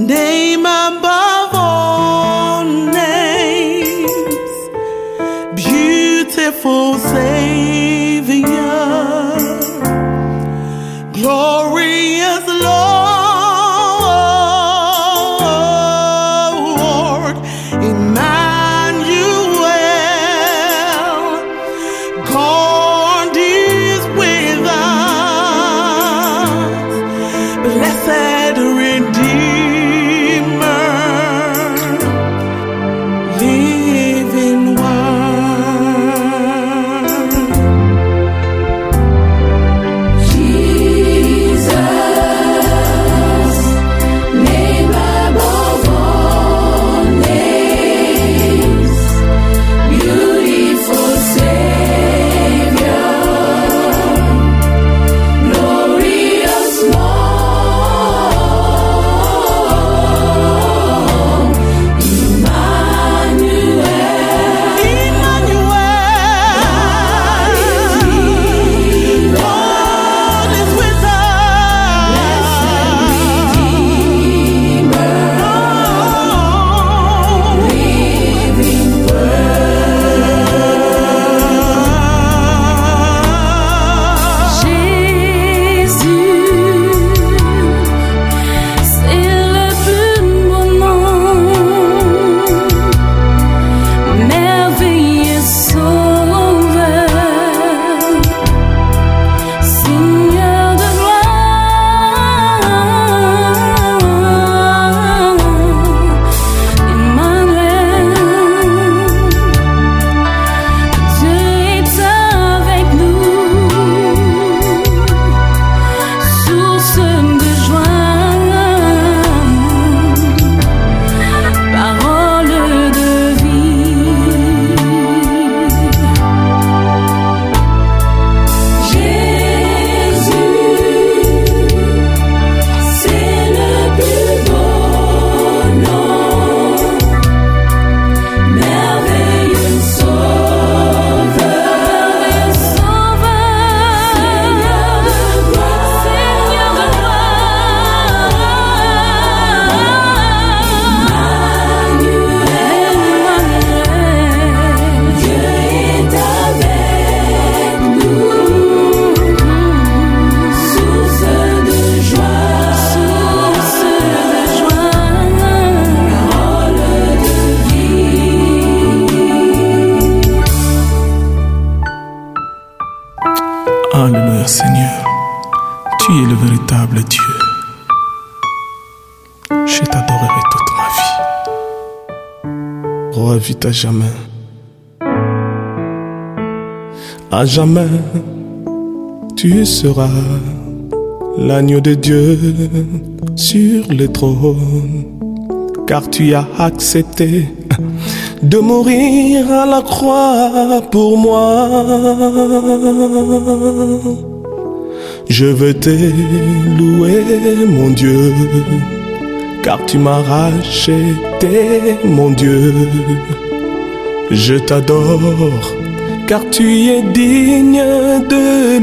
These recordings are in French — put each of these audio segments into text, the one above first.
name above all names, beautiful Savior, glorious Lord, Emmanuel, God is with us, blessed Redeemer, living one. Jesus, name above all names, beautiful Savior, glorious Lord, Emmanuel, God is with us, c'est le plus beau nom, merveilleux Sauveur, Seigneur de gloire, Emmanuel, Dieu est avec nous, source de joie, parole de vie. Jésus, c'est le plus beau nom, merveilleux Sauveur, Seigneur de gloire, Emmanuel, Dieu est avec nous, source de joie, parole de vie. Alléluia Seigneur, tu es le véritable Dieu. Je t'adorerai toute ma vie. Roi, vite à jamais. À jamais, tu seras l'agneau de Dieu sur le trône, car tu as accepté de mourir à la croix pour moi. Je veux te louer, mon Dieu, car tu m'as racheté, mon Dieu. Je t'adore, car tu es digne de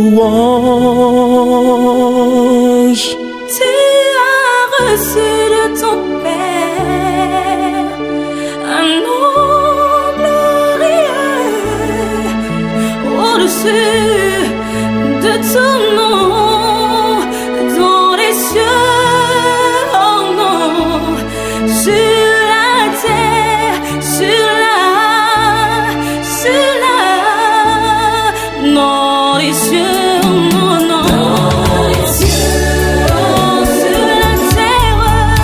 louange. Tu as reçu de ton Père un nom glorieux au-dessus de ton nom dans les cieux, oh non, sur la terre, sur la, dans les cieux, oh non, non, dans les cieux, oh, sur la terre,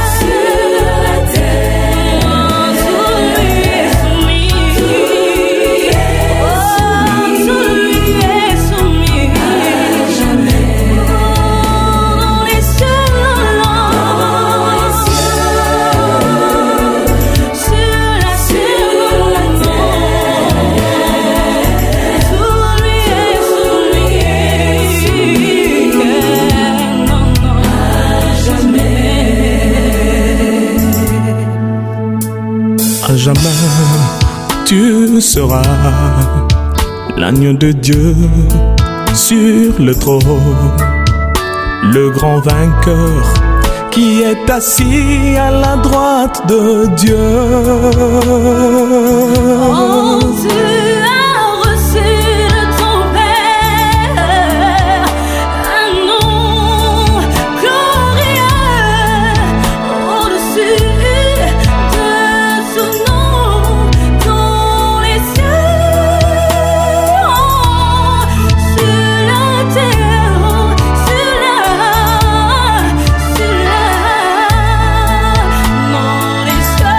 oh, sous lui est soumis, oh, sous lui est soumis, jamais, oh, dans les cieux, non, sur la terre, sous lui est soumis, non, non, À jamais, tu seras l'agneau de Dieu sur le trône, le grand vainqueur qui est assis à la droite de Dieu. Oh, tu as reçu de ton Père un nom glorieux au-dessus de ce nom dans les cieux, sur la terre, sur la dans les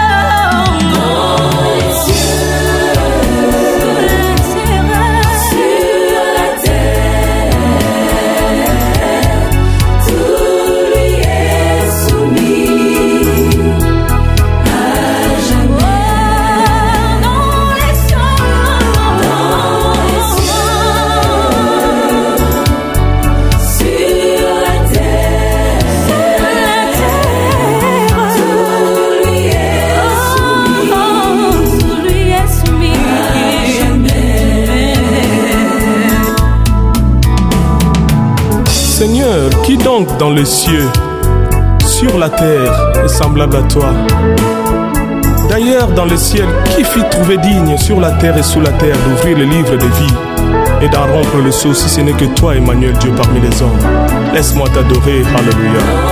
Seigneur, qui donc dans les cieux, sur la terre, est semblable à toi? D'ailleurs, dans le ciel, qui fit trouver digne sur la terre et sous la terre d'ouvrir le livre de vie et d'en rompre le sceau, si ce n'est que toi, Emmanuel, Dieu parmi les hommes? Laisse-moi t'adorer, alléluia.